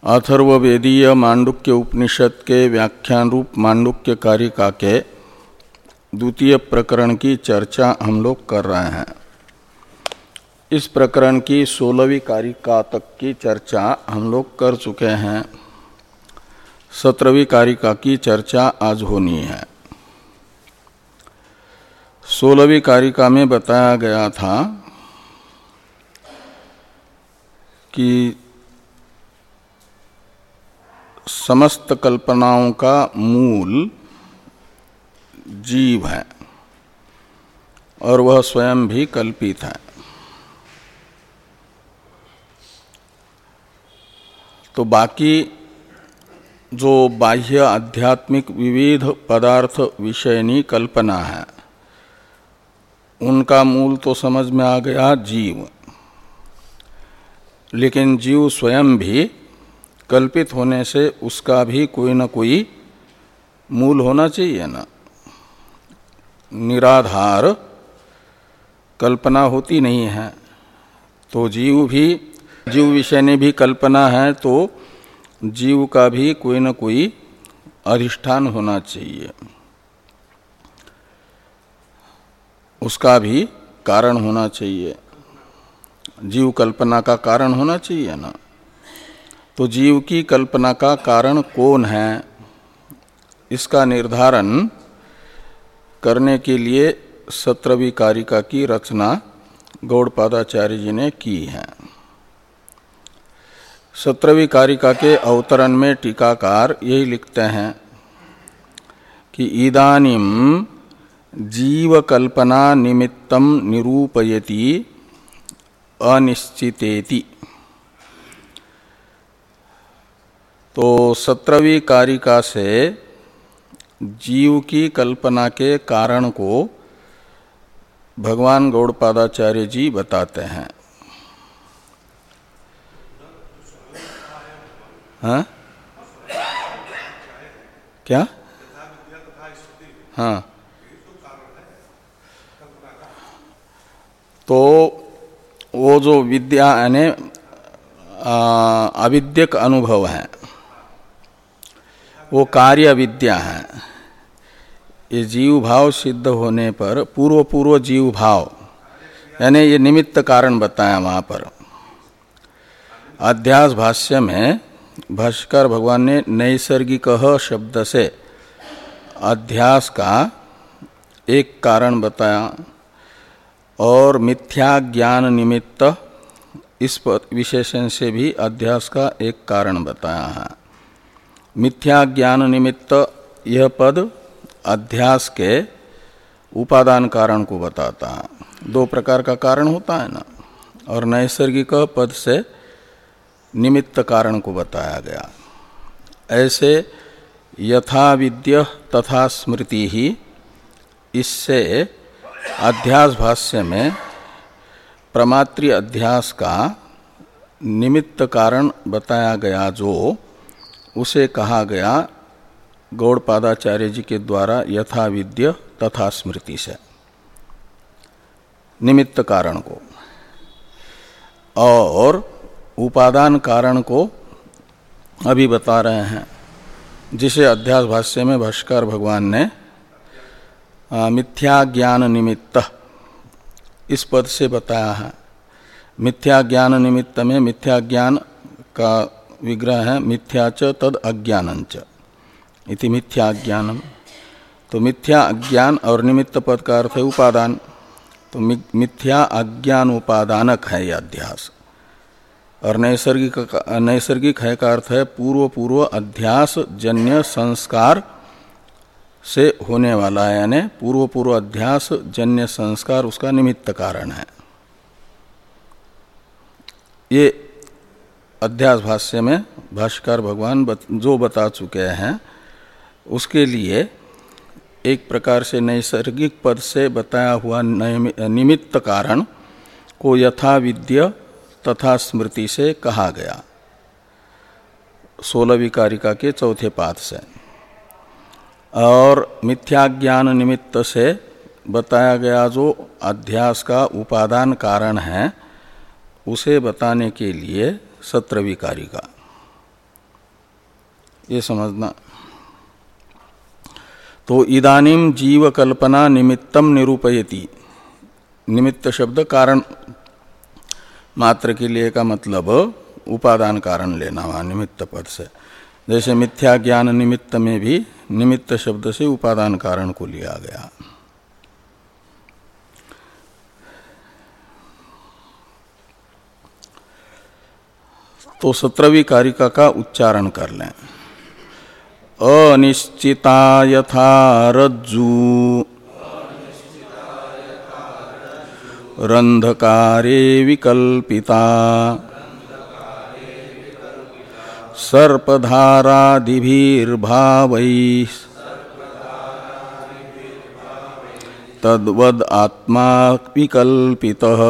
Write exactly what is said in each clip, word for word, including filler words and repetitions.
अथर्ववेदीय मांडुक्य उपनिषद के व्याख्यान रूप मांडुक्य कारिका के द्वितीय प्रकरण की चर्चा हम लोग कर रहे हैं। इस प्रकरण की सोलहवीं कारिका तक की चर्चा हम लोग कर चुके हैं। सत्रहवीं कारिका की चर्चा आज होनी है। सोलहवीं कारिका में बताया गया था कि समस्त कल्पनाओं का मूल जीव है और वह स्वयं भी कल्पित है। तो बाकी जो बाह्य आध्यात्मिक विविध पदार्थ विषयनी कल्पना है उनका मूल तो समझ में आ गया जीव, लेकिन जीव स्वयं भी कल्पित होने से उसका भी कोई न कोई मूल होना चाहिए ना। निराधार कल्पना होती नहीं है। तो जीव भी जीव विषय ने भी कल्पना है तो जीव का भी कोई न कोई अधिष्ठान होना चाहिए, उसका भी कारण होना चाहिए। जीव कल्पना का कारण होना चाहिए ना। तो जीव की कल्पना का कारण कौन है, इसका निर्धारण करने के लिए सत्रहवीं कारिका की रचना गौड़पादाचार्य जी ने की है। सत्रहवीं कारिका के अवतरण में टीकाकार यही लिखते हैं कि इदानीम जीव कल्पना निमित्तम निरूपयति अनिश्चितेति। तो सत्रहवीं कारिका से जीव की कल्पना के कारण को भगवान गौड़पादाचार्य जी बताते हैं। हाँ क्या? हाँ, तो वो जो विद्या यानी अविद्यक अनुभव है वो कार्य विद्या है। ये जीव भाव सिद्ध होने पर पूर्व पूर्व जीव भाव यानी ये निमित्त कारण बताया वहाँ पर। अध्यास भाष्य में भाष्यकार भगवान ने नैसर्गिक शब्द से अध्यास का एक कारण बताया और मिथ्या ज्ञान निमित्त इस विशेषण से भी अध्यास का एक कारण बताया है। मिथ्या ज्ञान निमित्त यह पद अध्यास के उपादान कारण को बताता है। दो प्रकार का कारण होता है ना, और नैसर्गिक पद से निमित्त कारण को बताया गया। ऐसे यथा विद्य तथा स्मृति ही, इससे अध्यास भाष्य में प्रमात्री अध्यास का निमित्त कारण बताया गया, जो उसे कहा गया गौड़पादाचार्य जी के द्वारा यथा विद्य तथा स्मृति से निमित्त कारण को, और उपादान कारण को अभी बता रहे हैं, जिसे अध्यास भाष्य में भाष्यकार भगवान ने मिथ्या ज्ञान निमित्त इस पद से बताया है। मिथ्या ज्ञान निमित्त में मिथ्या ज्ञान का विग्रह है मिथ्या च तद अज्ञानंच इति मिथ्या ज्ञानम। तो मिथ्या अज्ञान और निमित्त पद का अर्थ है उपादान। तो मिथ्या अज्ञान उपादानक है यह अध्यास, और नैसर्गिक नैसर्गिक है का अर्थ है पूर्व पूर्व अध्यास जन्य संस्कार से होने वाला है, यानी पूर्व पूर्व अध्यास जन्य संस्कार उसका निमित्त कारण है। ये अध्यास भाष्य में भाष्यकार भगवान बत, जो बता चुके हैं उसके लिए एक प्रकार से नैसर्गिक पद से बताया हुआ निमित्त कारण को यथा विद्य तथा स्मृति से कहा गया सोलहवीं कारिका के चौथे पाद से। और मिथ्या ज्ञान निमित्त से बताया गया जो अध्यास का उपादान कारण है उसे बताने के लिए सत्रहवीं कारिका। ये समझना। तो इदानीम जीव कल्पना निमित्तम निरूपयति, निमित्त शब्द कारण मात्र के लिए का मतलब उपादान कारण लेना हुआ निमित्त पद से। जैसे मिथ्या ज्ञान निमित्त में भी निमित्त शब्द से उपादान कारण को लिया गया। तो सत्रहवीं कारिका का उच्चारण कर लें। अनिश्चिता यथा रज्जु रंधकारे विकल्पिता सर्पधारादिभिर्भावैः तद्वद आत्मा विकल्पितः।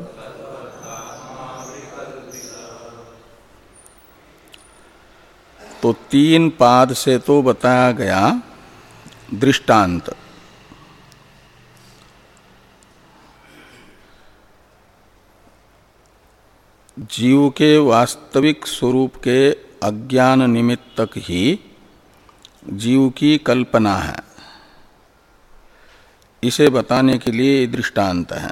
तो तीन पाद से तो बताया गया दृष्टांत। जीव के वास्तविक स्वरूप के अज्ञान निमित्तक ही जीव की कल्पना है, इसे बताने के लिए दृष्टांत है।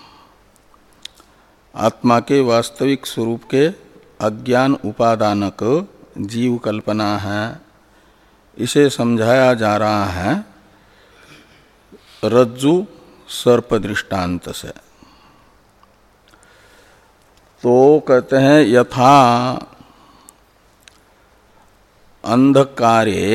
आत्मा के वास्तविक स्वरूप के अज्ञान उपादानक जीव कल्पना है, इसे समझाया जा रहा है रज्जु सर्प दृष्टांत से। तो कहते हैं यथा अंधकारे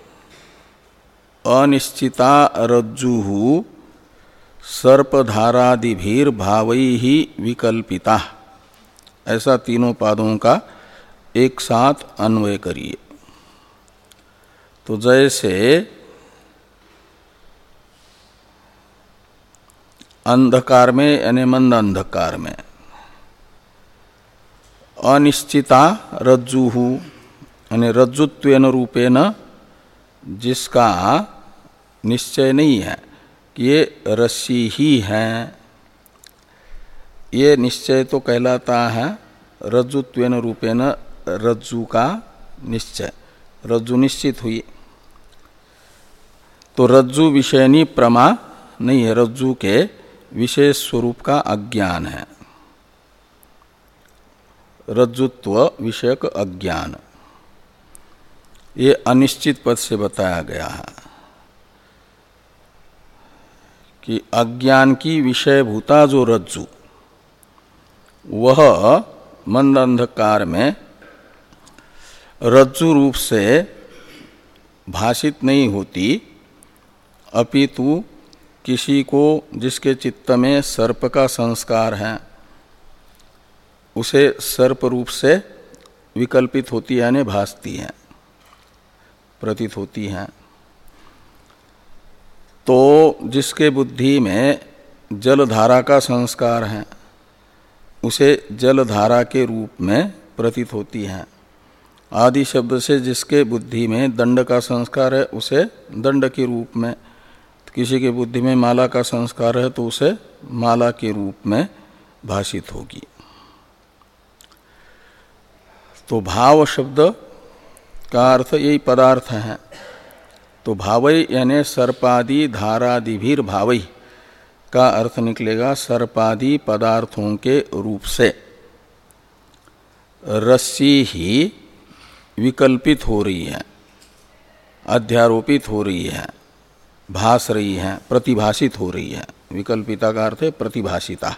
अनिश्चिता रज्जु सर्पधारादिभिर भावैः विकल्पिता, ऐसा तीनों पादों का एक साथ अन्वय करिए। तो जैसे अंधकार में यानी मंद अंधकार में अनिश्चिता रज्जुहु यानी रज्जुत्वेन रूपेण जिसका निश्चय नहीं है कि ये रस्सी ही है, ये निश्चय तो कहलाता है रज्जुत्वेन रूपेण रज्जु का निश्चय, रज्जु निश्चित हुई। तो रज्जु विषयनी प्रमा नहीं है, रज्जु के विशेष स्वरूप का अज्ञान है, रज्जुत्व विषयक अज्ञान। ये अनिश्चित पद से बताया गया है कि अज्ञान की विषयभूता जो रज्जु, वह मंद अंधकार में रज्जु रूप से भाषित नहीं होती, अपितु किसी को जिसके चित्त में सर्प का संस्कार है उसे सर्प रूप से विकल्पित होती यानी भासती है, प्रतीत होती हैं। तो जिसके बुद्धि में जलधारा का संस्कार है उसे जलधारा के रूप में प्रतीत होती हैं। आदि शब्द से जिसके बुद्धि में दंड का संस्कार है उसे दंड के रूप में, किसी के बुद्धि में माला का संस्कार है तो उसे माला के रूप में भाषित होगी। तो भाव शब्द का अर्थ यही पदार्थ है। तो भावई यानी सर्पादि धारादिभिर भावई का अर्थ निकलेगा सर्पादि पदार्थों के रूप से रस्सी ही विकल्पित हो रही है, अध्यारोपित हो रही है, भास रही है, प्रतिभाषित हो रही है। विकल्पिता का अर्थ है प्रतिभाषिता।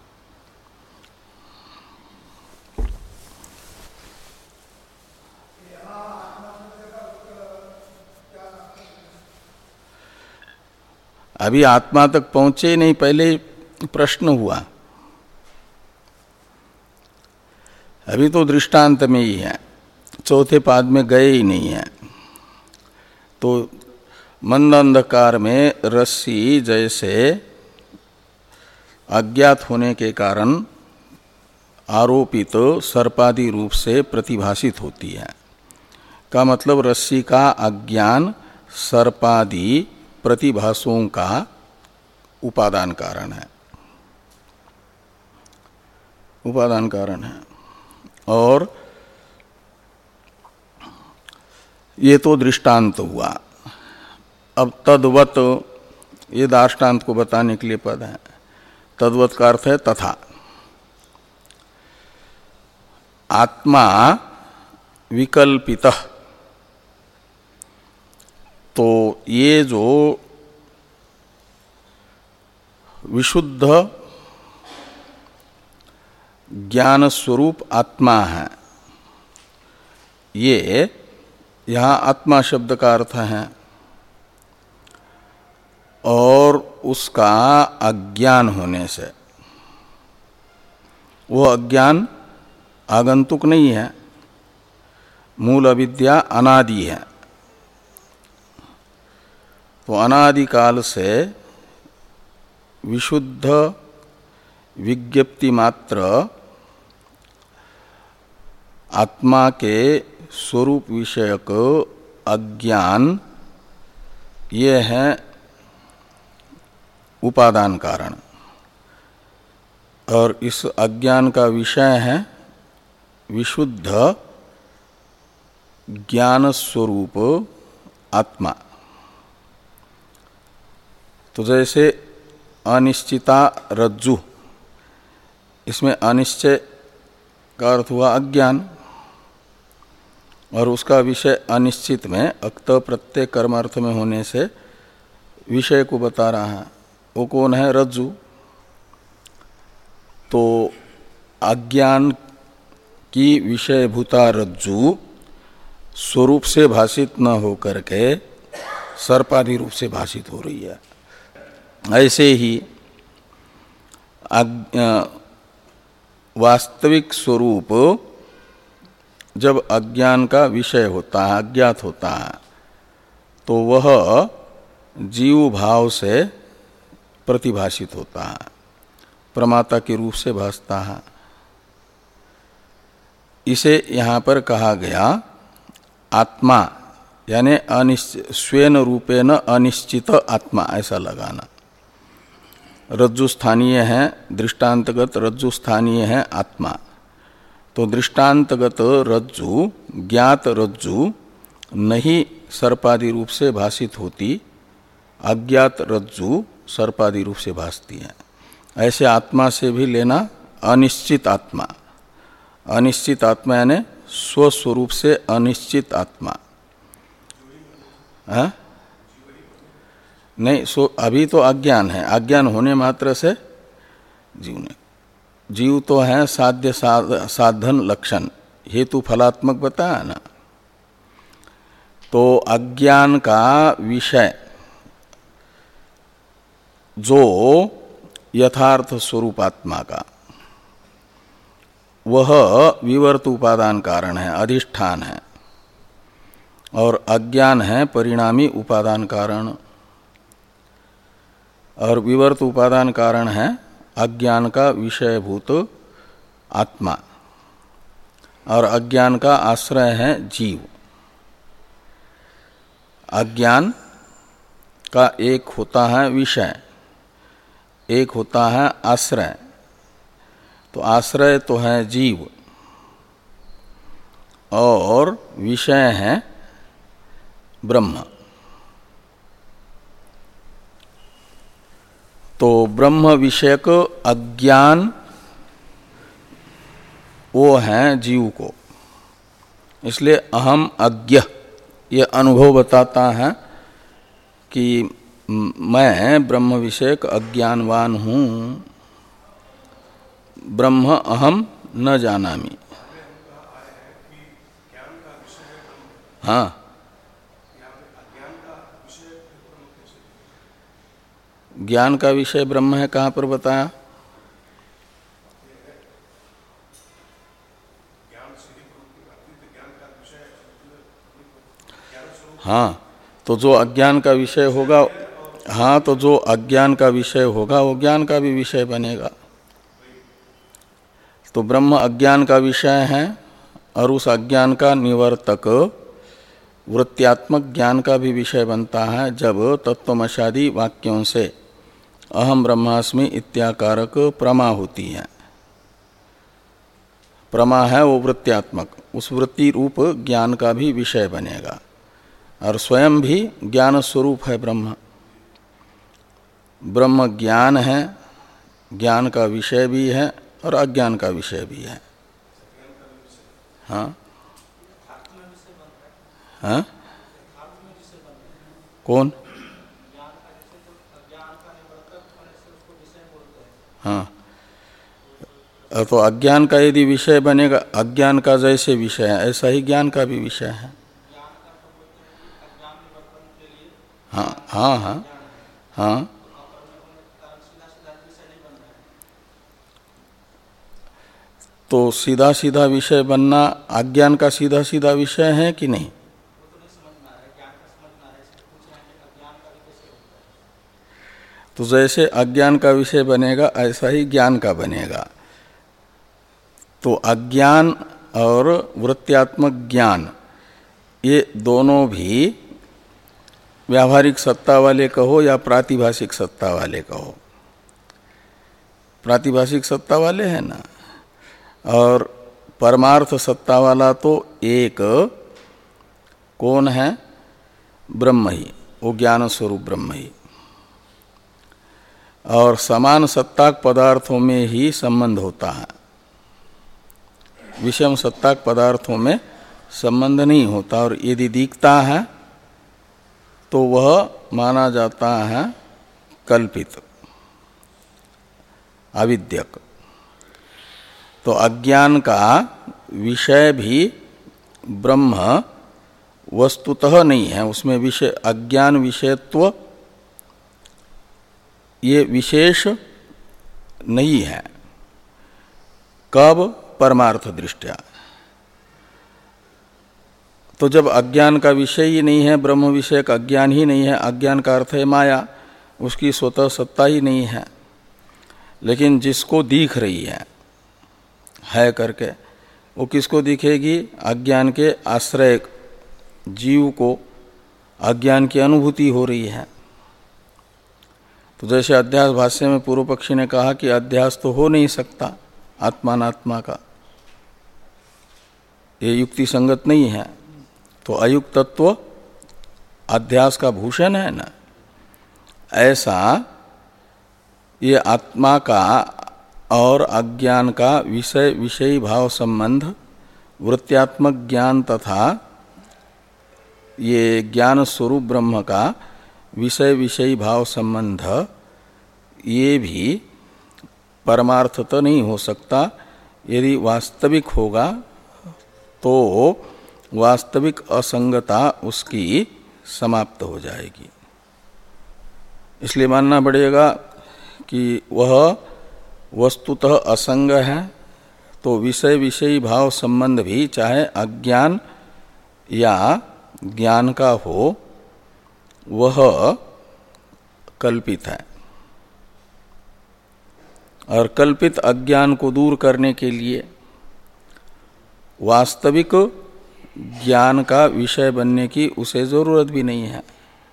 अभी आत्मा तक पहुंचे नहीं, पहले प्रश्न हुआ, अभी तो दृष्टांत में ही है, चौथे पाद में गए ही नहीं है। तो मंद अंधकार में रस्सी जैसे अज्ञात होने के कारण आरोपित सर्पादि रूप से प्रतिभाषित होती है, का मतलब रस्सी का अज्ञान सर्पादि प्रतिभासों का उपादान कारण है, उपादान कारण है। और ये तो दृष्टांत हुआ। अब तद्वत, ये दार्ष्टान्त को बताने के लिए पद है। तद्वत का अर्थ है तथा। आत्मा विकल्पितः, तो ये जो विशुद्ध ज्ञान स्वरूप आत्मा है, ये यहाँ आत्मा शब्द का अर्थ है, और उसका अज्ञान होने से, वो अज्ञान आगंतुक नहीं है, मूल अविद्या अनादि है। तो अनादि काल से विशुद्ध विज्ञप्ति मात्र आत्मा के स्वरूप विषयक अज्ञान, ये है उपादान कारण, और इस अज्ञान का विषय है विशुद्ध ज्ञान स्वरूप आत्मा। तो जैसे अनिश्चिता रज्जु, इसमें अनिश्चय का अर्थ हुआ अज्ञान, और उसका विषय अनिश्चित में अक्त प्रत्यय कर्म अर्थ में होने से विषय को बता रहा है। वो कौन है? रज्जु। तो अज्ञान की विषयभूता रज्जु स्वरूप से भाषित न हो करके सर्पादि रूप से भाषित हो रही है। ऐसे ही वास्तविक स्वरूप जब अज्ञान का विषय होता है, अज्ञात होता है, तो वह जीव भाव से प्रतिभाषित होता है, प्रमाता के रूप से भासता है। इसे यहाँ पर कहा गया आत्मा, यानी अनिश्चित, स्वेन रूपेण अनिश्चित आत्मा, ऐसा लगाना। रज्जु स्थानीय है, दृष्टांतगत रज्जु स्थानीय है आत्मा। तो दृष्टांतगत रज्जु, ज्ञात रज्जु नहीं सर्पादि रूप से भाषित होती, अज्ञात रज्जु सर्पादि रूप से भासती है। ऐसे आत्मा से भी लेना अनिश्चित आत्मा। अनिश्चित आत्मा यानी स्वस्वरूप से अनिश्चित आत्मा है? नहीं, सो अभी तो अज्ञान है, अज्ञान होने मात्र से जीव ने, जीव तो है साध्य साध, साधन लक्षण, हेतु फलात्मक बताया ना। तो अज्ञान का विषय जो यथार्थ स्वरूप आत्मा का, वह विवर्त उपादान कारण है, अधिष्ठान है, और अज्ञान है परिणामी उपादान कारण। और विवर्त उपादान कारण है अज्ञान का विषयभूत आत्मा, और अज्ञान का आश्रय है जीव। अज्ञान का एक होता है विषय, एक होता है आश्रय। तो आश्रय तो है जीव, और विषय है ब्रह्म। तो ब्रह्म विषयक अज्ञान वो है जीव को, इसलिए अहम अज्ञ ये अनुभव बताता है कि मैं ब्रह्म विषयक अज्ञानवान हूँ, ब्रह्म अहम न जानामि। हाँ, ज्ञान का विषय ब्रह्म है, कहाँ पर बताया? हाँ, तो जो अज्ञान का विषय होगा, हाँ, तो जो अज्ञान का विषय होगा वो ज्ञान का भी विषय बनेगा। तो ब्रह्म अज्ञान का विषय है, और उस अज्ञान का निवर्तक वृत्त्यात्मक ज्ञान का भी विषय बनता है, जब तत्वमशादी वाक्यों से अहम ब्रह्मास्मि इत्याकारक प्रमा होती है। प्रमा है वो वृत्त्यात्मक, उस वृत्ति रूप ज्ञान का भी विषय बनेगा। और स्वयं भी ज्ञान स्वरूप है ब्रह्म। ब्रह्म ज्ञान है, ज्ञान का विषय भी है और अज्ञान का विषय भी है। हाँ हाँ कौन? हाँ, तो अज्ञान का यदि विषय बनेगा, अज्ञान का जैसे विषय है ऐसा ही ज्ञान का भी विषय है। हाँ हाँ हाँ हाँ, तो सीधा सीधा विषय बनना अज्ञान का सीधा सीधा विषय है कि नहीं? तो जैसे अज्ञान का विषय बनेगा ऐसा ही ज्ञान का बनेगा। तो अज्ञान और वृत्त्यात्मक ज्ञान ये दोनों भी व्यावहारिक सत्ता वाले कहो या प्रातिभाषिक सत्ता वाले कहो, प्रातिभाषिक सत्ता वाले हैं ना। और परमार्थ सत्ता वाला तो एक कौन है? ब्रह्म ही, वो ज्ञान स्वरूप ब्रह्म ही। और समान सत्ताक पदार्थों में ही संबंध होता है, विषम सत्ताक पदार्थों में संबंध नहीं होता। और यदि दिखता है तो वह माना जाता है कल्पित, अविद्यक। तो अज्ञान का विषय भी ब्रह्म वस्तुतः नहीं है, उसमें विषय अज्ञान विषयत्व ये विशेष नहीं है। कब? परमार्थ दृष्टया। तो जब अज्ञान का विषय ही नहीं है, ब्रह्म विषयक अज्ञान ही नहीं है, अज्ञान का अर्थ है माया, उसकी स्वतः सत्ता ही नहीं है। लेकिन जिसको दिख रही है है करके, वो किसको दिखेगी? अज्ञान के आश्रय जीव को अज्ञान की अनुभूति हो रही है। तो जैसे अध्यास भाष्य में पूर्व पक्षी ने कहा कि अध्यास तो हो नहीं सकता आत्मानात्मा का, ये युक्ति संगत नहीं है। तो अयुक्त तत्व अध्यास का भूषण है ना, ऐसा ये आत्मा का और अज्ञान का विषय विषयी भाव संबंध, वृत्त्यात्मक ज्ञान तथा ये ज्ञान स्वरूप ब्रह्म का विषय विषयी भाव संबंध, ये भी परमार्थ तो नहीं हो सकता। यदि वास्तविक होगा तो वास्तविक असंगता उसकी समाप्त हो जाएगी। इसलिए मानना पड़ेगा कि वह वस्तुतः असंग है। तो विषय विषयी भाव संबंध भी चाहे अज्ञान या ज्ञान का हो, वह कल्पित है। और कल्पित अज्ञान को दूर करने के लिए वास्तविक ज्ञान का विषय बनने की उसे जरूरत भी नहीं है।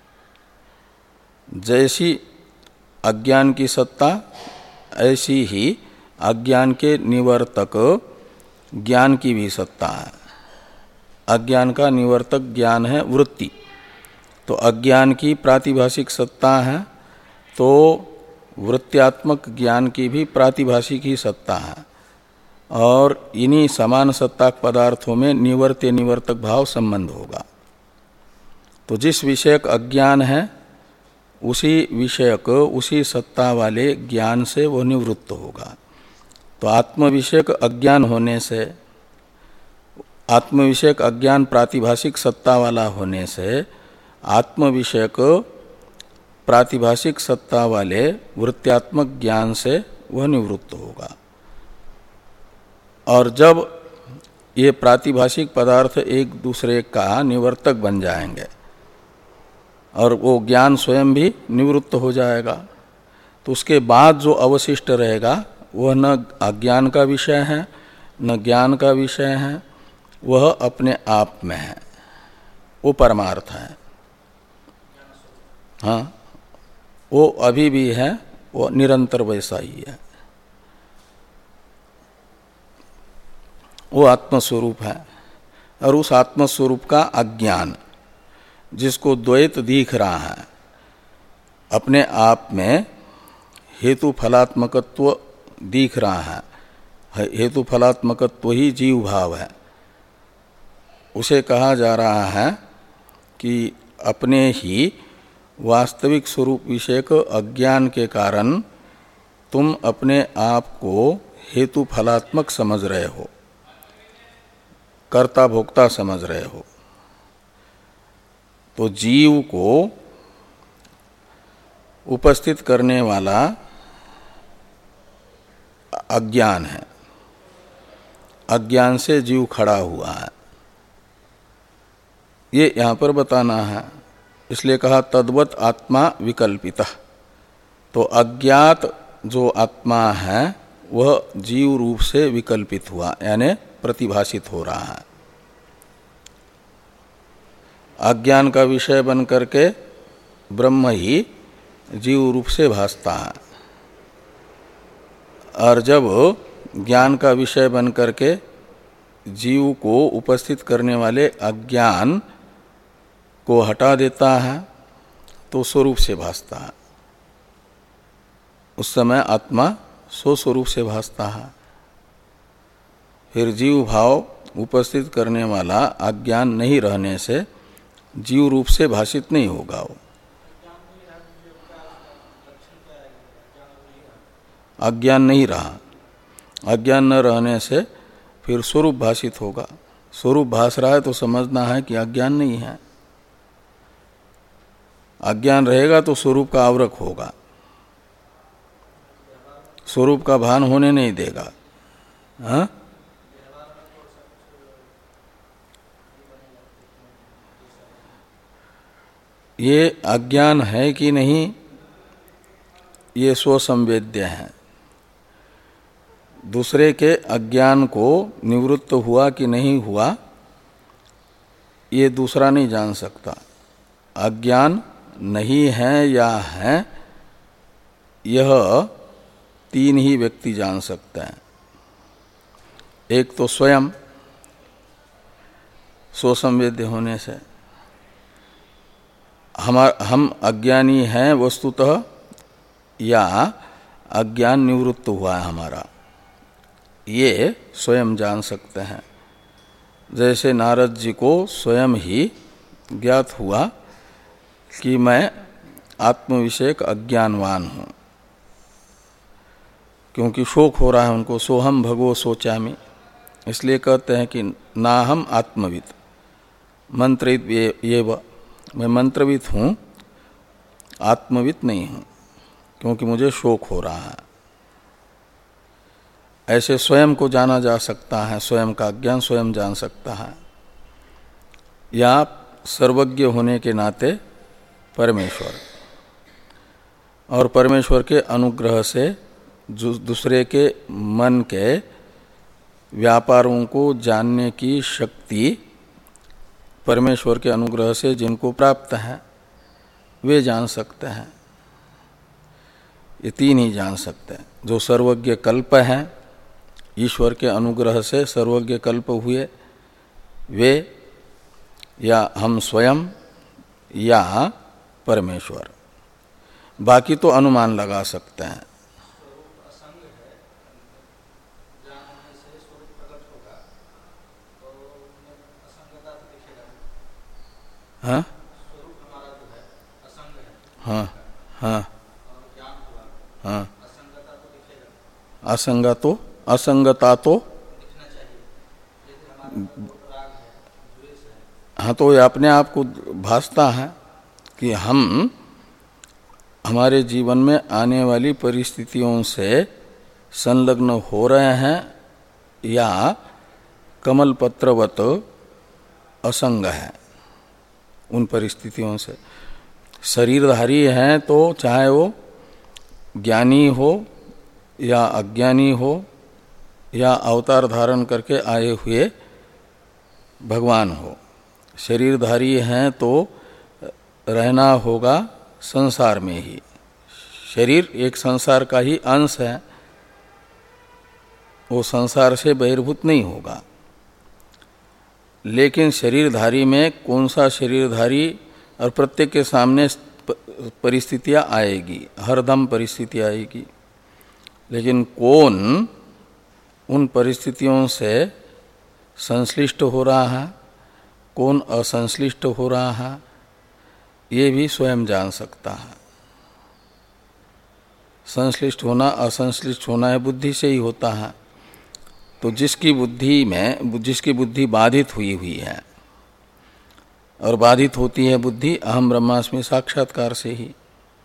जैसी अज्ञान की सत्ता ऐसी ही अज्ञान के निवर्तक ज्ञान की भी सत्ता है। अज्ञान का निवर्तक ज्ञान है वृत्ति, तो अज्ञान की प्रातिभाषिक सत्ता है, तो वृत्त्यात्मक ज्ञान की भी प्रातिभाषिक ही सत्ता है। और इन्हीं समान सत्ताक पदार्थों में निवर्त्य निवर्तक भाव संबंध होगा। तो जिस विषयक अज्ञान है उसी विषयक उसी सत्ता वाले ज्ञान से वह निवृत्त होगा। तो आत्म विषयक अज्ञान होने से, आत्म विषयक अज्ञान प्रातिभाषिक सत्ता वाला होने से आत्म विषयक प्रातिभाषिक सत्ता वाले वृत्त्यात्मक ज्ञान से वह निवृत्त होगा। और जब ये प्रातिभाषिक पदार्थ एक दूसरे का निवर्तक बन जाएंगे और वो ज्ञान स्वयं भी निवृत्त हो जाएगा, तो उसके बाद जो अवशिष्ट रहेगा वह न अज्ञान का विषय है न ज्ञान का विषय है, वह अपने आप में है, वो परमार्थ है। हाँ, वो अभी भी है, वो निरंतर वैसा ही है, वो आत्मस्वरूप है। और उस आत्मस्वरूप का अज्ञान जिसको द्वैत दिख रहा है, अपने आप में हेतु फलात्मकत्व दिख रहा है, हेतु फलात्मकत्व ही जीव भाव है, उसे कहा जा रहा है कि अपने ही वास्तविक स्वरूप विषयक अज्ञान के कारण तुम अपने आप को हेतु फलात्मक समझ रहे हो, कर्ता भोक्ता समझ रहे हो। तो जीव को उपस्थित करने वाला अज्ञान है, अज्ञान से जीव खड़ा हुआ है, ये यहाँ पर बताना है। इसलिए कहा तद्वत आत्मा विकल्पितः। तो अज्ञात जो आत्मा है वह जीव रूप से विकल्पित हुआ, यानी प्रतिभाषित हो रहा है। अज्ञान का विषय बन करके ब्रह्म ही जीव रूप से भासता है, और जब ज्ञान का विषय बन करके जीव को उपस्थित करने वाले अज्ञान को हटा देता है तो स्वरूप से भासता है, उस समय आत्मा स्वस्वरूप से भासता है। फिर जीव भाव उपस्थित करने वाला अज्ञान नहीं रहने से जीव रूप से भाषित नहीं होगा। वो अज्ञान नहीं रहा, अज्ञान न रहने से फिर स्वरूप भाषित होगा। स्वरूप भास रहा है तो समझना है कि अज्ञान नहीं है। अज्ञान रहेगा तो स्वरूप का आवरक होगा, स्वरूप का भान होने नहीं देगा। हाँ? ये अज्ञान है कि नहीं, ये स्वसंवेद्य है। दूसरे के अज्ञान को निवृत्त हुआ कि नहीं हुआ ये दूसरा नहीं जान सकता। अज्ञान नहीं है या है, यह तीन ही व्यक्ति जान सकते हैं। एक तो स्वयं स्वसंवेद्य होने से, हमार हम अज्ञानी हैं वस्तुतः या अज्ञान निवृत्त हुआ है हमारा, ये स्वयं जान सकते हैं। जैसे नारद जी को स्वयं ही ज्ञात हुआ कि मैं आत्मविषयक अज्ञानवान हूँ, क्योंकि शोक हो रहा है उनको, सोहम भगवो सोचामि, इसलिए कहते हैं कि ना हम आत्मविद मंत्रित ये, ये मैं मंत्रविद हूँ, आत्मविद नहीं हूँ, क्योंकि मुझे शोक हो रहा है। ऐसे स्वयं को जाना जा सकता है, स्वयं का ज्ञान स्वयं जान सकता है, या सर्वज्ञ होने के नाते परमेश्वर, और परमेश्वर के अनुग्रह से दूसरे के मन के व्यापारों को जानने की शक्ति परमेश्वर के अनुग्रह से जिनको प्राप्त है वे जान सकते हैं। ये तीन ही जान सकते हैं। जो सर्वज्ञ कल्प हैं, ईश्वर के अनुग्रह से सर्वज्ञ कल्प हुए वे, या हम स्वयं या परमेश्वर। बाकी तो अनुमान लगा सकते हैं। हाँ हाँ हाँ हाँ असंगता तो असंगता तो हाँ, तो ये अपने आप को भासता है कि हम हमारे जीवन में आने वाली परिस्थितियों से संलग्न हो रहे हैं या कमल पत्रवत असंग है उन परिस्थितियों से। शरीरधारी हैं तो चाहे वो ज्ञानी हो या अज्ञानी हो या अवतार धारण करके आए हुए भगवान हो, शरीरधारी हैं तो रहना होगा संसार में ही। शरीर एक संसार का ही अंश है, वो संसार से बहिर्भूत नहीं होगा। लेकिन शरीरधारी में कौन सा शरीरधारी और प्रत्येक के सामने परिस्थितियां आएगी, हरदम परिस्थिति आएगी, लेकिन कौन उन परिस्थितियों से संश्लिष्ट हो रहा है, कौन असंश्लिष्ट हो रहा है, ये भी स्वयं जान सकता है। संश्लिष्ट होना असंश्लिष्ट होना है बुद्धि से ही होता है। तो जिसकी बुद्धि में जिसकी बुद्धि बाधित हुई हुई है, और बाधित होती है बुद्धि अहम ब्रह्मास्मि साक्षात्कार से ही,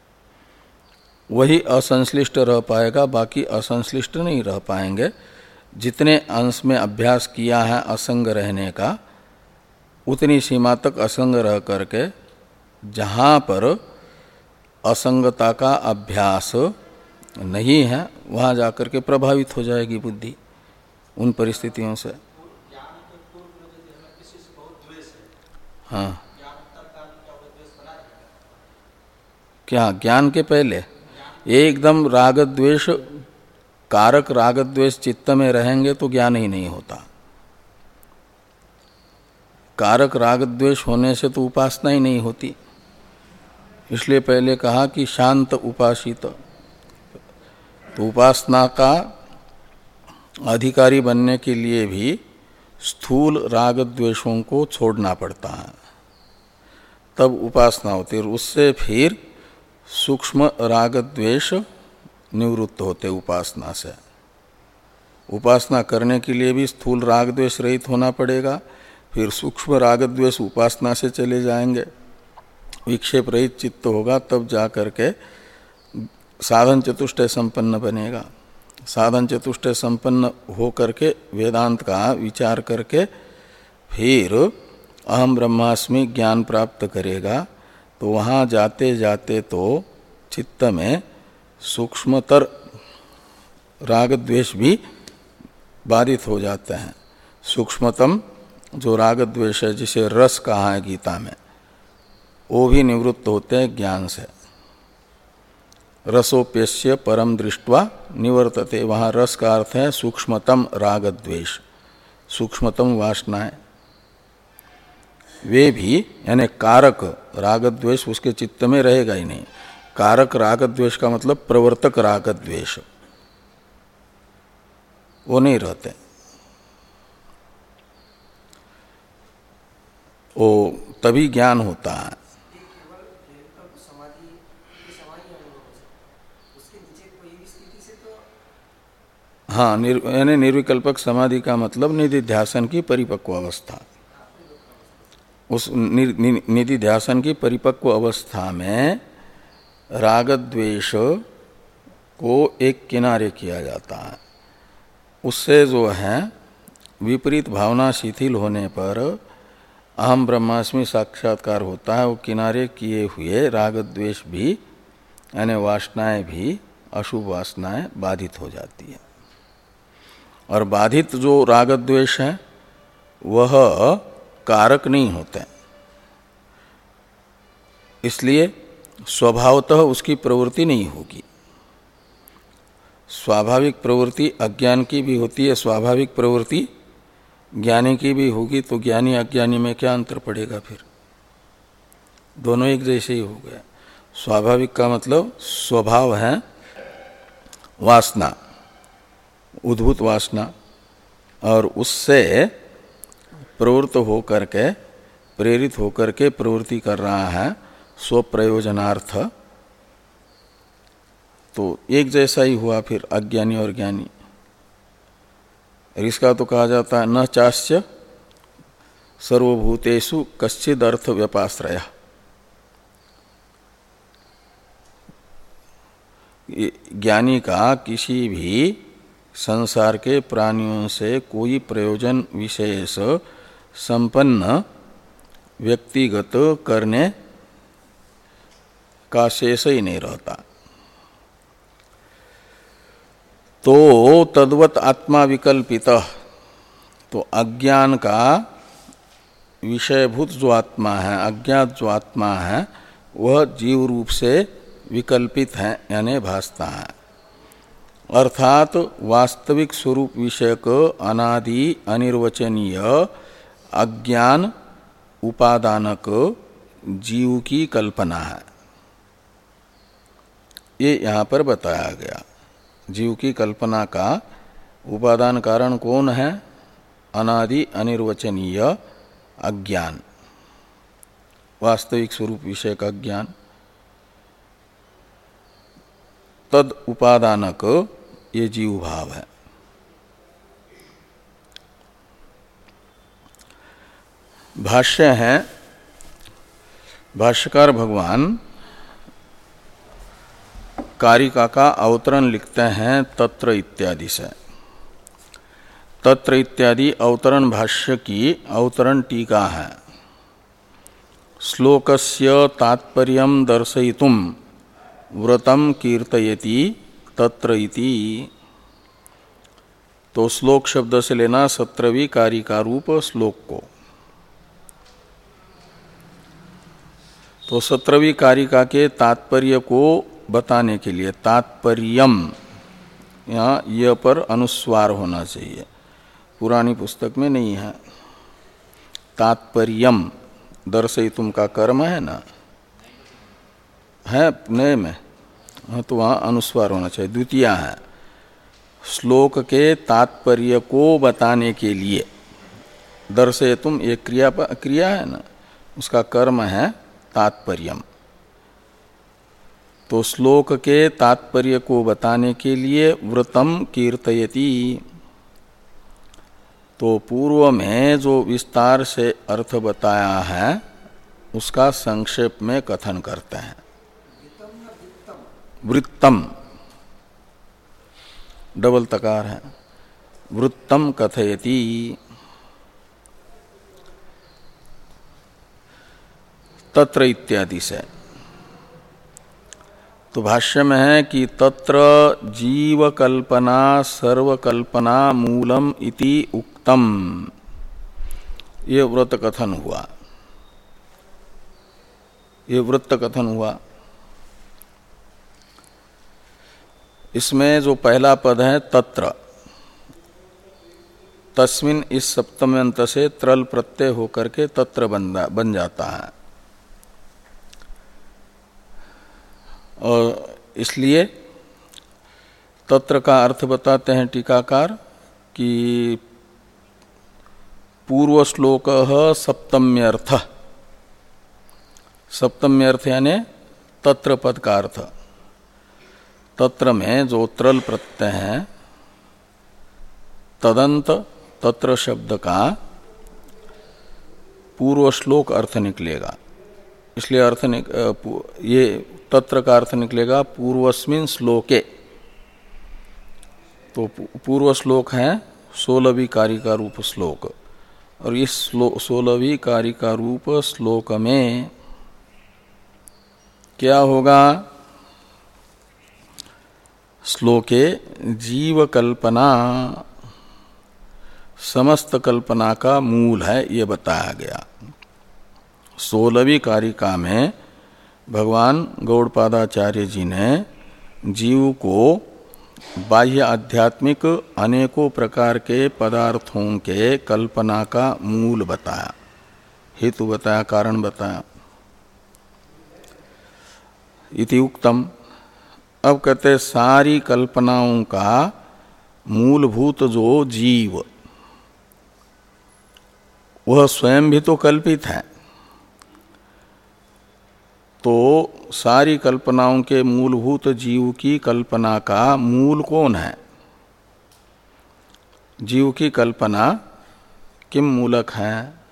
वही असंश्लिष्ट रह पाएगा, बाकी असंश्लिष्ट नहीं रह पाएंगे। जितने अंश में अभ्यास किया है असंग रहने का, उतनी सीमा तक असंग रह करके जहाँ पर असंगता का अभ्यास नहीं है वहाँ जाकर के प्रभावित हो जाएगी बुद्धि उन परिस्थितियों से। हाँ, क्या ज्ञान के पहले एकदम राग द्वेष कारक राग द्वेष चित्त में रहेंगे तो ज्ञान ही नहीं होता। कारक राग द्वेष होने से तो उपासना ही नहीं होती। इसलिए पहले कहा कि शांत उपासित, तो उपासना का अधिकारी बनने के लिए भी स्थूल राग द्वेषों को छोड़ना पड़ता है, तब उपासना होती है। उससे फिर सूक्ष्म राग द्वेष निवृत्त होते उपासना से। उपासना करने के लिए भी स्थूल राग द्वेष रहित होना पड़ेगा, फिर सूक्ष्म राग द्वेष उपासना से चले जाएंगे, विक्षेप रहित चित्त होगा, तब जा करके साधन चतुष्टय संपन्न बनेगा। साधन चतुष्टय संपन्न हो करके वेदांत का विचार करके फिर अहम ब्रह्मास्मि ज्ञान प्राप्त करेगा। तो वहाँ जाते जाते तो चित्त में सूक्ष्मतर राग द्वेष भी बाधित हो जाते हैं। सूक्ष्मतम जो राग द्वेष है, जिसे रस कहा है गीता में, वो भी निवृत्त होते हैं ज्ञान से। रसोप्यस्य परम दृष्ट्वा निवर्तते, वहाँ रस का अर्थ है सूक्ष्मतम राग द्वेष, सूक्ष्मतम वासनाएं। वे भी यानी कारक राग द्वेष उसके चित्त में रहेगा ही नहीं। कारक राग द्वेष का मतलब प्रवर्तक राग द्वेष, वो नहीं रहते। वो तभी ज्ञान होता है। हाँ, निर, यानी निर्विकल्पक समाधि का मतलब निधिध्यासन की परिपक्व अवस्था। उस निधिध्यासन की परिपक्व अवस्था में राग द्वेष को एक किनारे किया जाता है। उससे जो है विपरीत भावना शिथिल होने पर अहम ब्रह्मास्मि साक्षात्कार होता है। वो किनारे किए हुए राग द्वेष भी यानी वासनाएं भी, अशुभ वासनाएं बाधित हो जाती है। और बाधित जो राग द्वेष है वह कारक नहीं होते, इसलिए स्वभावतः उसकी प्रवृत्ति नहीं होगी। स्वाभाविक प्रवृत्ति अज्ञान की भी होती है, स्वाभाविक प्रवृत्ति ज्ञानी की भी होगी। तो ज्ञानी अज्ञानी में क्या अंतर पड़ेगा? फिर दोनों एक जैसे ही हो गए। स्वाभाविक का मतलब स्वभाव है वासना, उद्भूत वासना, और उससे प्रवृत्त होकर के प्रेरित होकर के प्रवृत्ति कर रहा है स्वप्रयोजनार्थ। तो एक जैसा ही हुआ फिर अज्ञानी और ज्ञानी। इसका तो कहा जाता है न चास्य सर्वभूतेषु कश्चिद अर्थ व्यपाश्रय। ज्ञानी का किसी भी संसार के प्राणियों से कोई प्रयोजन विशेष संपन्न व्यक्तिगत करने का शेष ही नहीं रहता। तो तद्वत आत्मा विकल्पित, तो अज्ञान का विषयभूत जो आत्मा है, अज्ञात जो आत्मा है, वह जीव रूप से विकल्पित है यानी भासता है। अर्थात वास्तविक स्वरूप विषयक अनादि अनिर्वचनीय अज्ञान उपादानक जीव की कल्पना है, ये यहाँ पर बताया गया। जीव की कल्पना का उपादान कारण कौन है? अनादि अनिर्वचनीय अज्ञान, वास्तविक स्वरूप विषय का ज्ञान। तद उपादानक ये जीव भाव है। भाष्य है, भाष्यकार भगवान कारिका का अवतरण लिखते हैं तत्र इत्यादि से। तत्र इत्यादि अवतरण भाष्य की अवतरण टीका है। श्लोकस्य तात्पर्यं दर्शयितुं व्रतं कीर्तयति तत्र इति। तो श्लोक शब्द से लेना सत्रहवीं कारिका रूप श्लोक को। तो सत्रहवीं कारिका के तात्पर्य को बताने के लिए तात्पर्यम, यहाँ य पर अनुस्वार होना चाहिए, पुरानी पुस्तक में नहीं है। तात्पर्यम दर्शयितुम का कर्म है ना, है नए में, हाँ, तो वहाँ अनुस्वार होना चाहिए, द्वितीया है। श्लोक के तात्पर्य को बताने के लिए दर्शयितुम एक क्रिया क्रिया है ना, उसका कर्म है तात्पर्यम। तो श्लोक के तात्पर्य को बताने के लिए व्रतम कीर्तयति। तो पूर्व में जो विस्तार से अर्थ बताया है उसका संक्षेप में कथन करते हैं। वृत्तम डबल तकार है, वृत्तम कथयति। तत्र इत्यादि से। तो भाष्य में है कि तत्र जीव कल्पना सर्वकल्पना मूलम इति उक्तम, ये व्रत कथन हुआ, ये वृत्त कथन हुआ। इसमें जो पहला पद है तत्र, तस्मिन इस सप्तम अंत से त्रल प्रत्यय होकर के तत्र बन जाता है। और इसलिए तत्र का अर्थ बताते हैं टीकाकार कि पूर्व श्लोक सप्तम्यर्थ, सप्तम्यर्थ यानी तत्र पद का अर्थ। तत्र में जो त्रल प्रत्यय है, तदंत तत्र शब्द का पूर्व श्लोक अर्थ निकलेगा। इसलिए अर्थ निक, ये तत्र का अर्थ निकलेगा पूर्वस्मिन श्लोके। तो पूर्व श्लोक है सोलहवीं कारिका रूप श्लोक, और इस सोलहवीं कारिका रूप श्लोक में क्या होगा? श्लोके जीव कल्पना समस्त कल्पना का मूल है, ये बताया गया। सोलहवीं कारिका में भगवान गौड़पादाचार्य जी ने जीव को बाह्य आध्यात्मिक अनेकों प्रकार के पदार्थों के कल्पना का मूल बताया, हेतु बताया, कारण बताया। इति उक्तम। अब कहते सारी कल्पनाओं का मूलभूत जो जीव, वह स्वयं भी तो कल्पित है। तो सारी कल्पनाओं के मूलभूत जीव की कल्पना का मूल कौन है? जीव की कल्पना किम मूलक है,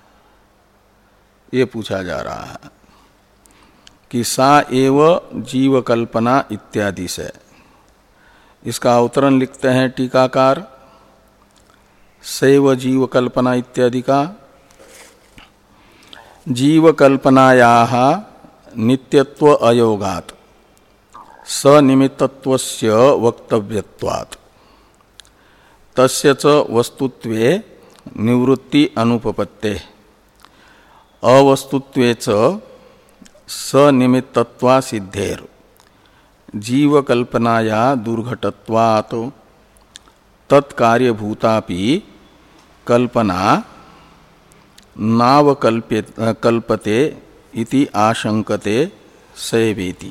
ये पूछा जा रहा है कि सा एव जीव कल्पना इत्यादि से। इसका अवतरण लिखते हैं टीकाकार सैव जीव कल्पना इत्यादि का। जीव कल्पनायाः नित्यत्व अयोगात् सनिमित्तत्वस्य वक्तव्यत्वात् तस्य च वस्तुत्वे निवृत्ति अनुपपत्तेः अवस्तुत्वे च सनिमित्तत्वा सिद्धेर जीव कल्पनाया दुर्घटत्वात् तत्कार्यभूतापि कल्पना नावकल्प्य कल्पते इति आशंकते सैवेति।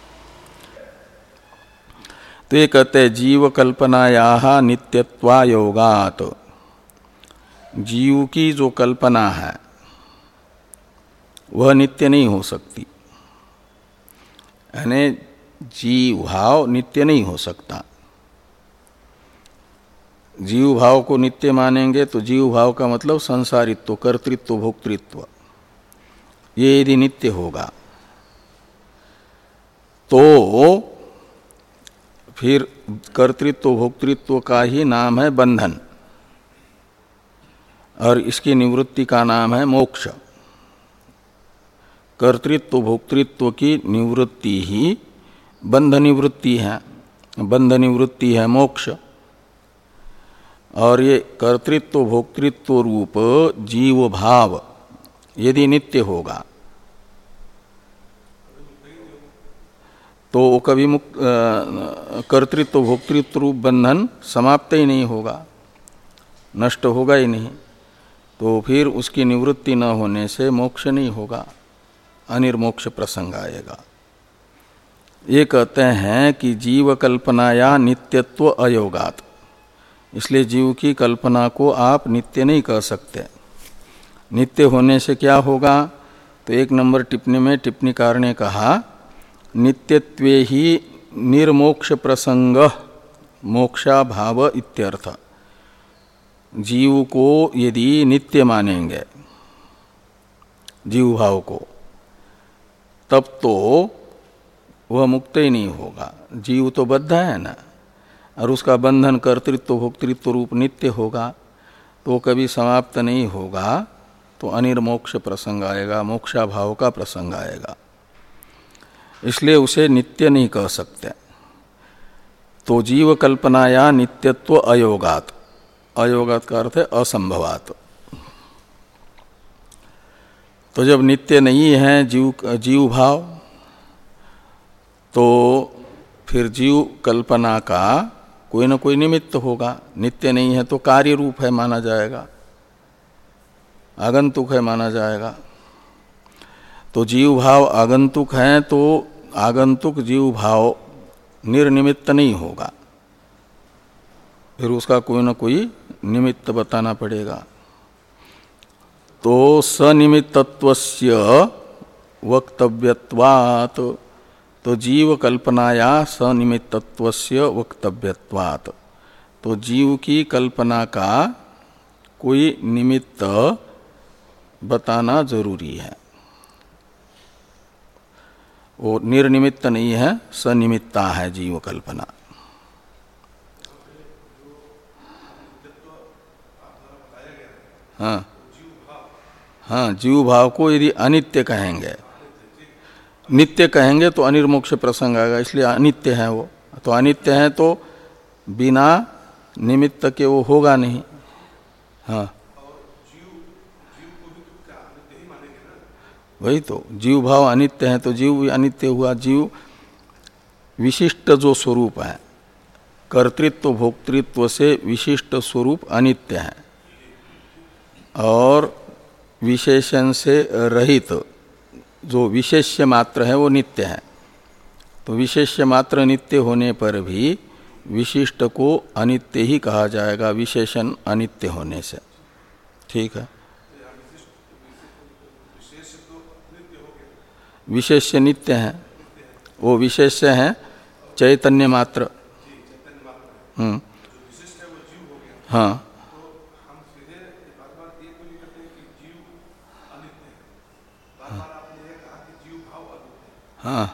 तो ये कहते जीव कल्पनाया नित्यत्वायोगात, जीव की जो कल्पना है वह नित्य नहीं हो सकती, यानी जीव भाव नित्य नहीं हो सकता। जीव भाव को नित्य मानेंगे तो जीव भाव का मतलब संसारित्व, कर्तृत्व, भोक्तृत्व, ये यदि नित्य होगा तो फिर कर्तृत्व भोक्तृत्व का ही नाम है बंधन और इसकी निवृत्ति का नाम है मोक्ष। कर्तृत्व भोक्तृत्व की निवृत्ति ही बंध निवृत्ति है, बंध निवृत्ति है मोक्ष। और ये कर्तृत्व भोक्तृत्व रूप जीव भाव यदि नित्य होगा तो वो कभी मुक्त कर्तृत्व भोक्तृत्व रूप बंधन समाप्त ही नहीं होगा, नष्ट होगा ही नहीं, तो फिर उसकी निवृत्ति न होने से मोक्ष नहीं होगा, अनिर्मोक्ष प्रसंग आएगा। ये कहते हैं कि जीव कल्पनाया नित्यत्व अयोगात, इसलिए जीव की कल्पना को आप नित्य नहीं कह सकते। नित्य होने से क्या होगा, तो एक नंबर टिप्पणी में टिप्पणीकार ने कहा नित्यत्वे ही निर्मोक्ष प्रसंग मोक्षा भाव इत्यर्थ। जीव को यदि नित्य मानेंगे जीव भाव को, तब तो वह मुक्त ही नहीं होगा। जीव तो बद्ध है ना, और उसका बंधन कर्तृत्व भोक्तृत्व रूप नित्य होगा, तो कभी समाप्त नहीं होगा, तो अनिर्मोक्ष प्रसंग आएगा, मोक्षा भाव का प्रसंग आएगा, इसलिए उसे नित्य नहीं कह सकते। तो जीव कल्पनाया नित्यत्व अयोगात, अयोगात का अर्थ है असंभवात। तो जब नित्य नहीं है जीव जीव भाव, तो फिर जीव कल्पना का कोई न कोई निमित्त होगा। नित्य नहीं है तो कार्य रूप है माना जाएगा, आगंतुक है माना जाएगा। तो जीव भाव आगंतुक है तो आगंतुक जीव भाव निर्निमित्त नहीं होगा, फिर उसका कोई न कोई निमित्त बताना पड़ेगा। तो सनिमित्तत्वस्य वक्तव्यत्वात्, तो जीव कल्पनाया सनिमित्तत्वस्य वक्तव्यत्वात्, तो जीव की कल्पना का कोई निमित्त बताना जरूरी है। वो निर्निमित्त नहीं है, सनिमित्ता है जीव कल्पना। हाँ हाँ, जीव भाव को यदि अनित्य कहेंगे, नित्य कहेंगे तो अनिर्मोक्ष प्रसंग आएगा, इसलिए अनित्य है वो। तो अनित्य है तो बिना निमित्त के वो होगा नहीं। हाँ वही तो, जीव भाव अनित्य है तो जीव भी अनित्य हुआ। जीव विशिष्ट जो स्वरूप है, कर्तृत्व भोक्तृत्व से विशिष्ट स्वरूप अनित्य है, और विशेषण से रहित जो विशेष्य मात्र है वो नित्य है। तो विशेष्य मात्र नित्य होने पर भी विशिष्ट को अनित्य ही कहा जाएगा, विशेषण अनित्य होने से। ठीक है, विशेष्य नित्य है, वो विशेष्य है चैतन्य मात्र। हम्म हाँ हाँ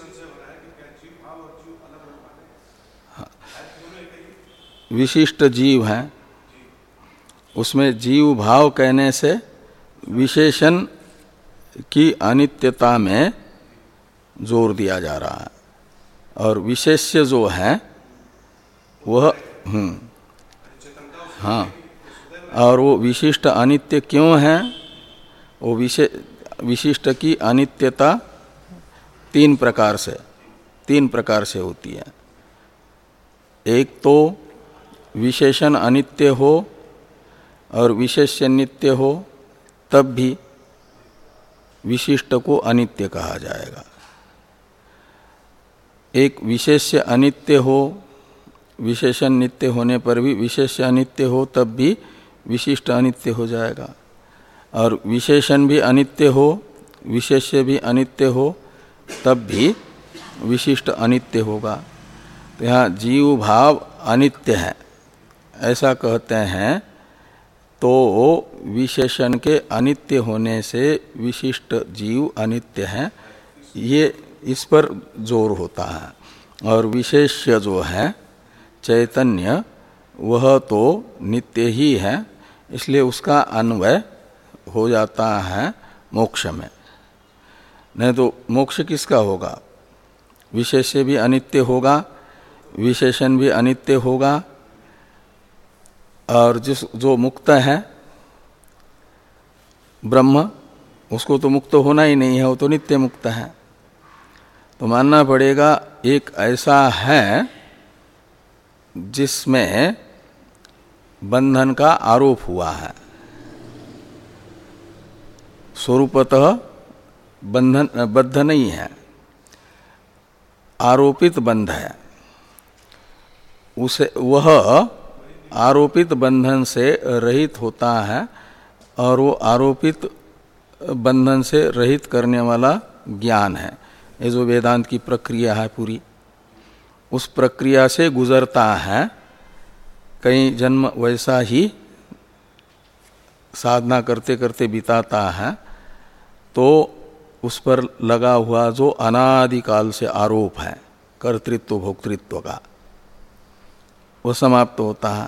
विशिष्ट जीव है, उसमें जीव भाव कहने से विशेषण की अनित्यता में जोर दिया जा रहा है, और विशेष्य जो है वह हम्म हाँ, और वो विशिष्ट अनित्य क्यों है? वो विशिष्ट की अनित्यता तीन प्रकार से तीन प्रकार से होती है। एक तो विशेषण अनित्य हो और विशेष्य नित्य हो, तब भी विशिष्ट को अनित्य कहा जाएगा। एक विशेष्य अनित्य हो, विशेषण नित्य होने पर भी विशेष्य अनित्य हो तब भी विशिष्ट अनित्य हो जाएगा, और विशेषण भी अनित्य हो, विशेष्य भी अनित्य हो तब भी विशिष्ट अनित्य होगा। तो यहाँ जीव भाव अनित्य है ऐसा कहते हैं, तो विशेषण के अनित्य होने से विशिष्ट जीव अनित्य है, ये इस पर जोर होता है। और विशेष्य जो है चैतन्य वह तो नित्य ही है, इसलिए उसका अन्वय हो जाता है मोक्ष में। नहीं तो मोक्ष किसका होगा? विशेष्य भी अनित्य होगा, विशेषण भी अनित्य होगा, और जिस जो मुक्त है ब्रह्म उसको तो मुक्त होना ही नहीं है, वो तो नित्य मुक्त है। तो मानना पड़ेगा एक ऐसा है जिसमें बंधन का आरोप हुआ है, स्वरूपतः बंधन बद्ध नहीं है, आरोपित बंध है। उसे वह आरोपित बंधन से रहित होता है, और वो आरोपित बंधन से रहित करने वाला ज्ञान है। ये जो वेदांत की प्रक्रिया है पूरी, उस प्रक्रिया से गुजरता है। कई जन्म वैसा ही साधना करते करते बिताता है, तो उस पर लगा हुआ जो अनादिकाल से आरोप है कर्तृत्व भोक्तृत्व का, वो समाप्त होता है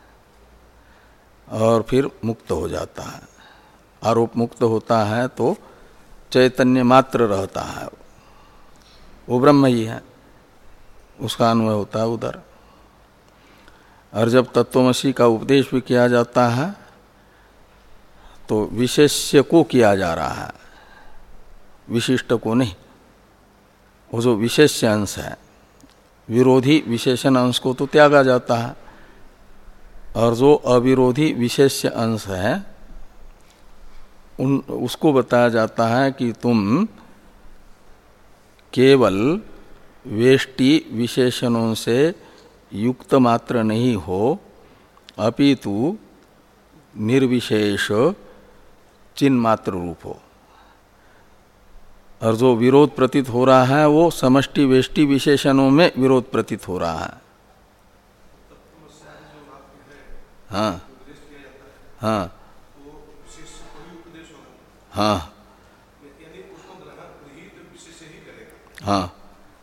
और फिर मुक्त हो जाता है। आरोप मुक्त होता है तो चैतन्य मात्र रहता है, वो ब्रह्म ही है, उसका अन्वय होता है उधर। और जब तत्वमसी का उपदेश भी किया जाता है तो विशेष्य को किया जा रहा है, विशिष्ट को नहीं। वो जो विशेष्य अंश है, विरोधी विशेषण अंश को तो त्यागा जाता है, और जो अविरोधी विशेष्य अंश है उन उसको बताया जाता है कि तुम केवल वेष्टि विशेषणों से युक्त मात्र नहीं हो, अपितु निर्विशेष चिन्ह मात्र रूप हो। और जो विरोध प्रतीत हो रहा है वो समष्टि वेष्टि विशेषणों में विरोध प्रतीत हो रहा है। हाँ हाँ हाँ हाँ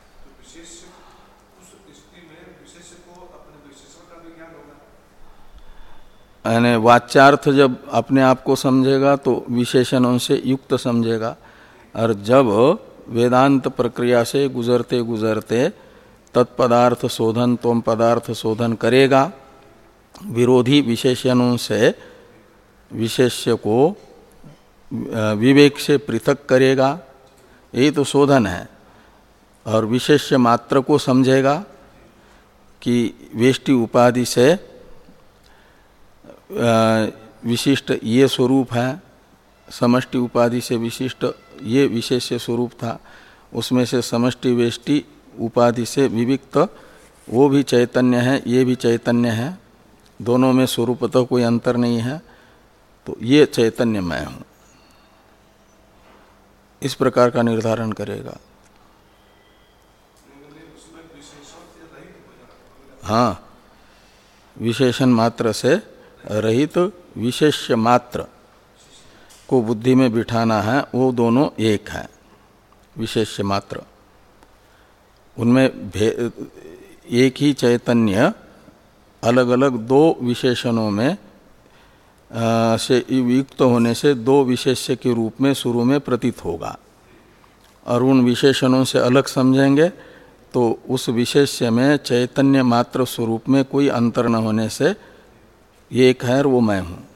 यानी वाच्यार्थ जब अपने आप को समझेगा तो विशेषणों से युक्त समझेगा, और जब वेदांत प्रक्रिया से गुजरते गुजरते तत्पदार्थ शोधन तोम पदार्थ शोधन करेगा, विरोधी विशेषणों से विशेष्य को विवेक से पृथक करेगा, यही तो शोधन है। और विशेष्य मात्र को समझेगा कि वेष्टि उपाधि से विशिष्ट ये स्वरूप है, समष्टि उपाधि से विशिष्ट ये विशेष्य स्वरूप था, उसमें से समष्टि वेष्टि उपाधि से विविक्त वो भी चैतन्य है, ये भी चैतन्य है, दोनों में स्वरूपतः कोई अंतर नहीं है, तो ये चैतन्य मैं हूँ, इस प्रकार का निर्धारण करेगा। हाँ, विशेषण मात्र से रहित तो विशेष्य मात्र को बुद्धि में बिठाना है, वो दोनों एक है। विशेष्य मात्र उनमें एक ही चैतन्य अलग अलग दो विशेषणों में आ, से युक्त होने से दो विशेष्य के रूप में शुरू में प्रतीत होगा, और उन विशेषणों से अलग समझेंगे तो उस विशेष्य में चैतन्य मात्र स्वरूप में कोई अंतर न होने से ये एक है और वो मैं हूँ।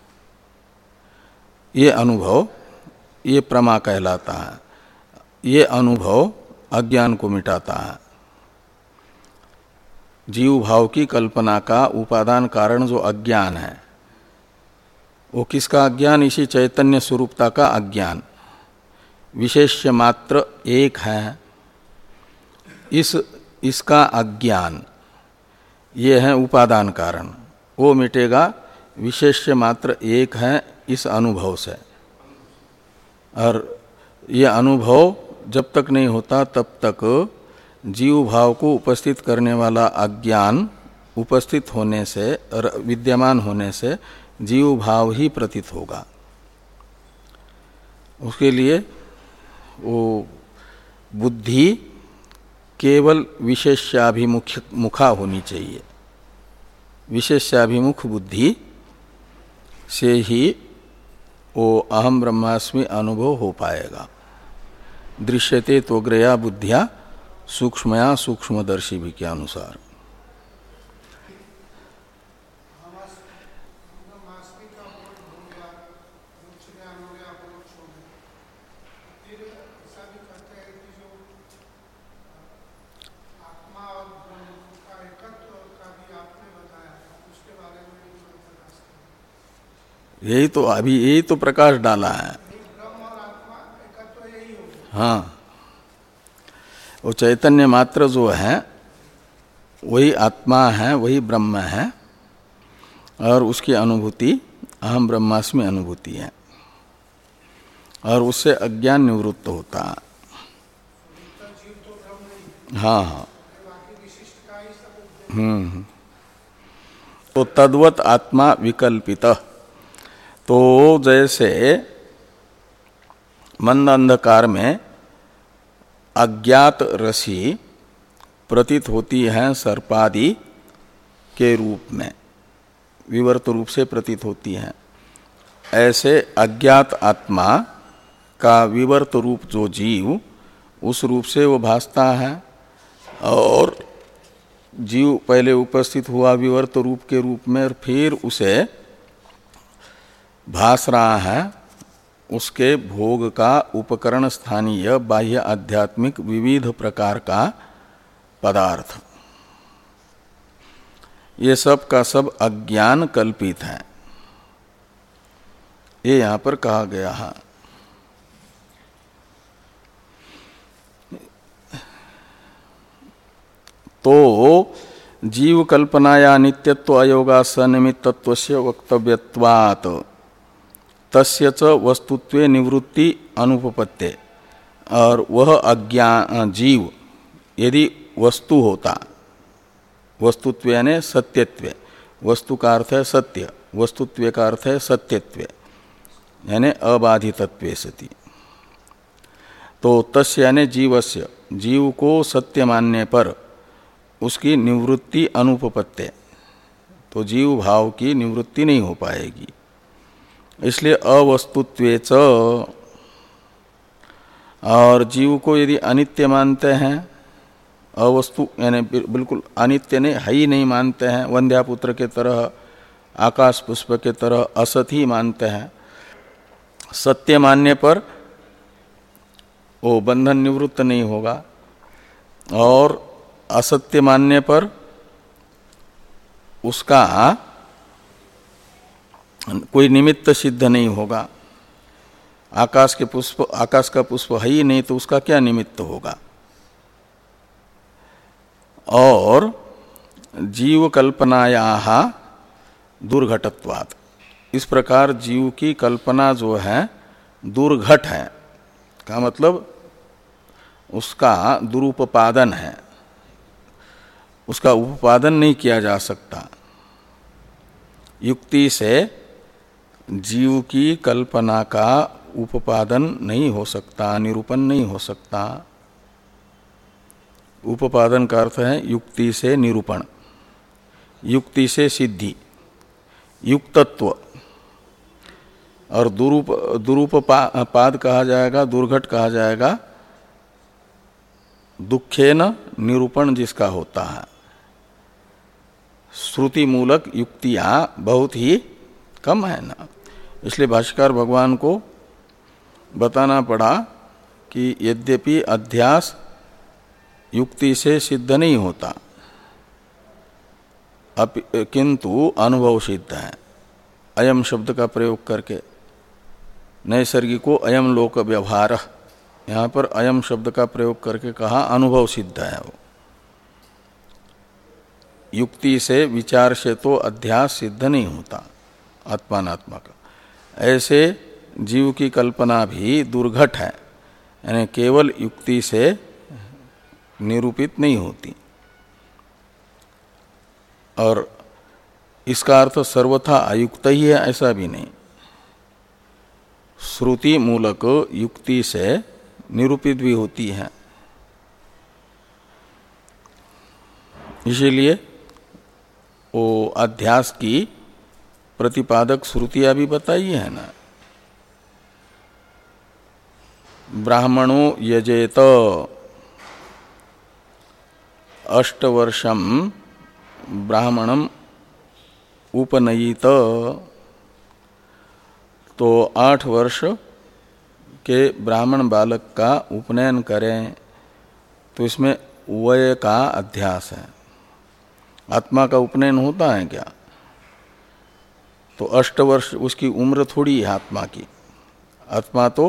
ये अनुभव ये प्रमा कहलाता है। ये अनुभव अज्ञान को मिटाता है। जीव भाव की कल्पना का उपादान कारण जो अज्ञान है, वो किसका अज्ञान? इसी चैतन्य स्वरूपता का अज्ञान। विशेष्य मात्र एक है, इस इसका अज्ञान ये है उपादान कारण, वो मिटेगा विशेष्य मात्र एक है इस अनुभव से। और ये अनुभव जब तक नहीं होता तब तक जीव भाव को उपस्थित करने वाला अज्ञान उपस्थित होने से और विद्यमान होने से जीव भाव ही प्रतीत होगा। उसके लिए वो बुद्धि केवल विशेष्याभिमुख मुखा होनी चाहिए। विशेष्याभिमुख बुद्धि से ही वो अहम ब्रह्मास्मि अनुभव हो पाएगा। दृश्यते त्वग्रया बुद्धिया सूक्ष्मया सूक्ष्मदर्शी भी के अनुसार। यही तो अभी यही तो प्रकाश डाला है। हाँ, वो चैतन्य मात्र जो है वही आत्मा है, वही ब्रह्म है, और उसकी अनुभूति अहम ब्रह्मास्मि अनुभूति है, और उससे अज्ञान निवृत्त होता है। हाँ हाँ हम्म तो तद्वत आत्मा विकल्पित। तो जैसे मंद अंधकार में अज्ञात रसी प्रतीत होती है सर्पादि के रूप में, विवर्त रूप से प्रतीत होती है, ऐसे अज्ञात आत्मा का विवर्त रूप जो जीव उस रूप से वो भासता है, और जीव पहले उपस्थित हुआ विवर्त रूप के रूप में और फिर उसे भास रहा है उसके भोग का उपकरण स्थानीय बाह्य आध्यात्मिक विविध प्रकार का पदार्थ। ये सब का सब अज्ञान कल्पित है, ये यहां पर कहा गया है। तो जीव कल्पनाया नित्यत्व अयोगा सनिमित्तत्व से वक्तव्यत्वात् तस्य च वस्तुत्वे निवृत्ति अनुपपत्ते। और वह अज्ञान जीव यदि वस्तु होता, वस्तुत्व यानी सत्यत्व, वस्तु का अर्थ है सत्य, वस्तुत्व का अर्थ है सत्यत्व यानी अबाधितत्वे सति। तो तस्य यानी जीवस्य, जीव को सत्य मानने पर उसकी निवृत्ति अनुपपत्ते, तो जीव भाव की निवृत्ति नहीं हो पाएगी। इसलिए अवस्तुत्वे च, और जीव को यदि अनित्य मानते हैं, अवस्तु यानी बिल्कुल अनित्य नहीं है ही नहीं मानते हैं, वंध्यापुत्र के तरह आकाश पुष्प के तरह असत ही मानते हैं, सत्य मानने पर वो बंधन निवृत्त नहीं होगा, और असत्य मानने पर उसका कोई निमित्त सिद्ध नहीं होगा। आकाश के पुष्प, आकाश का पुष्प है ही नहीं तो उसका क्या निमित्त होगा। और जीव कल्पनायाः दुर्घटत्वात्, इस प्रकार जीव की कल्पना जो है दुर्घट है, का मतलब उसका दुरुपपादन है, उसका उपादन नहीं किया जा सकता। युक्ति से जीव की कल्पना का उपादन नहीं हो सकता, निरूपण नहीं हो सकता। उपादन का अर्थ है युक्ति से निरूपण, युक्ति से सिद्धि, युक्तत्व। और दुरूप दुरूपपाद कहा जाएगा, दुर्घट कहा जाएगा दुखेन निरूपण जिसका होता है। श्रुति मूलक युक्तियां बहुत ही कम है ना, इसलिए भाष्यकार भगवान को बताना पड़ा कि यद्यपि अध्यास युक्ति से सिद्ध नहीं होता, किंतु अनुभव सिद्ध है। अयम शब्द का प्रयोग करके नैसर्गिको अयम लोक व्यवहार यहाँ पर अयम शब्द का प्रयोग करके कहा अनुभव सिद्ध है वो। युक्ति से विचार से तो अध्यास सिद्ध नहीं होता आत्मानात्मा का। ऐसे जीव की कल्पना भी दुर्घट है, यानी केवल युक्ति से निरूपित नहीं होती। और इसका अर्थ सर्वथा अयुक्त ही है ऐसा भी नहीं, श्रुति मूलक युक्ति से निरूपित भी होती है। इसीलिए वो अध्यास की प्रतिपादक श्रुतियां भी बताई है ना। ब्राह्मणो यजेत अष्टवर्षम ब्राह्मणम उपनयित, तो आठ वर्ष के ब्राह्मण बालक का उपनयन करें, तो इसमें वय का अध्यास है। आत्मा का उपनयन होता है क्या? तो अष्ट वर्ष उसकी उम्र थोड़ी है आत्मा की। आत्मा तो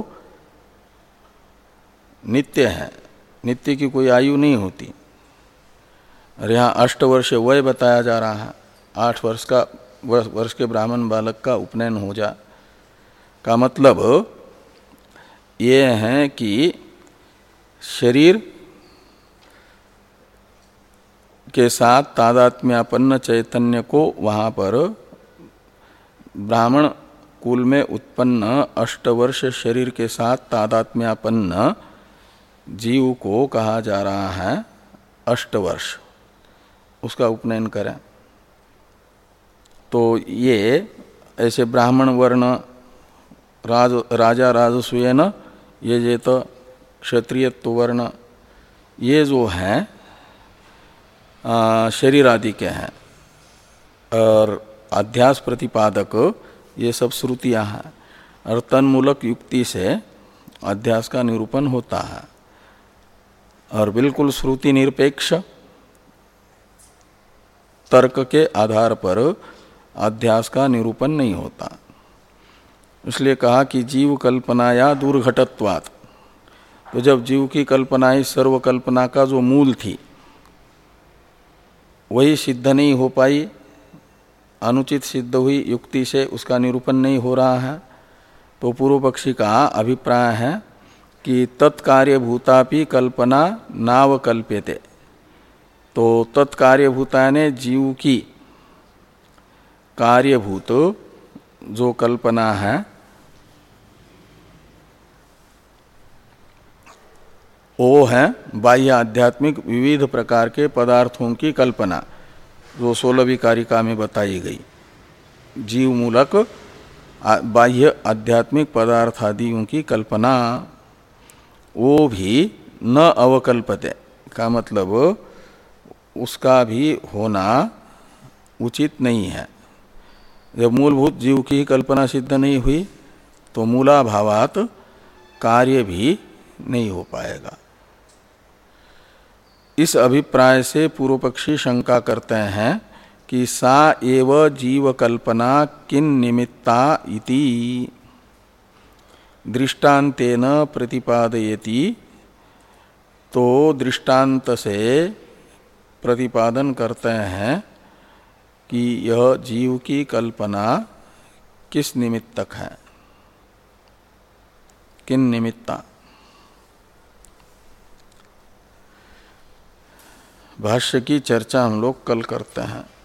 नित्य है, नित्य की कोई आयु नहीं होती। और यहाँ अष्ट वर्ष वय बताया जा रहा है। आठ वर्ष का वर्ष, वर्ष के ब्राह्मण बालक का उपनयन हो जा का मतलब ये है कि शरीर के साथ तादात्म्यापन्न चैतन्य को वहाँ पर ब्राह्मण कुल में उत्पन्न अष्टवर्ष शरीर के साथ तादात्म्यापन्न जीव को कहा जा रहा है अष्टवर्ष, उसका उपनयन करें। तो ये ऐसे ब्राह्मण वर्ण राज, राजा राजसूयन, ये जे तो क्षत्रियत्व वर्ण, ये जो हैं शरीर आदि के हैं, और अध्यास प्रतिपादक ये सब श्रुतियाँ हैं। और तन्मूलक युक्ति से अध्यास का निरूपण होता है, और बिल्कुल श्रुति निरपेक्ष तर्क के आधार पर अध्यास का निरूपण नहीं होता। इसलिए कहा कि जीव कल्पना या दुर्घटत्वात्। तो जब जीव की कल्पना ही सर्वकल्पना का जो मूल थी वही सिद्ध नहीं हो पाई, अनुचित सिद्ध हुई युक्ति से, उसका निरूपण नहीं हो रहा है, तो पूर्व पक्षी का अभिप्राय है कि तत्कार्यभूतापि कल्पना नावकल्प्यते। तो तत्कार्यभूता ने जीव की कार्यभूत जो कल्पना है वो है बाह्य आध्यात्मिक विविध प्रकार के पदार्थों की कल्पना, जो सोलहवीं कारिका में बताई गई। जीव मूलक बाह्य आध्यात्मिक पदार्थ आदियों की कल्पना, वो भी न अवकल्पते का मतलब उसका भी होना उचित नहीं है। जब मूलभूत जीव की कल्पना सिद्ध नहीं हुई तो मूलाभावात कार्य भी नहीं हो पाएगा। इस अभिप्राय से पूर्व पक्षी शंका करते हैं कि सा एव जीव कल्पना किन निमित्ता इति दृष्टांतेन प्रतिपादयति। तो दृष्टांत से प्रतिपादन करते हैं कि यह जीव की कल्पना किस निमित्तक है, किन निमित्ता। भाष्य की चर्चा हम लोग कल करते हैं।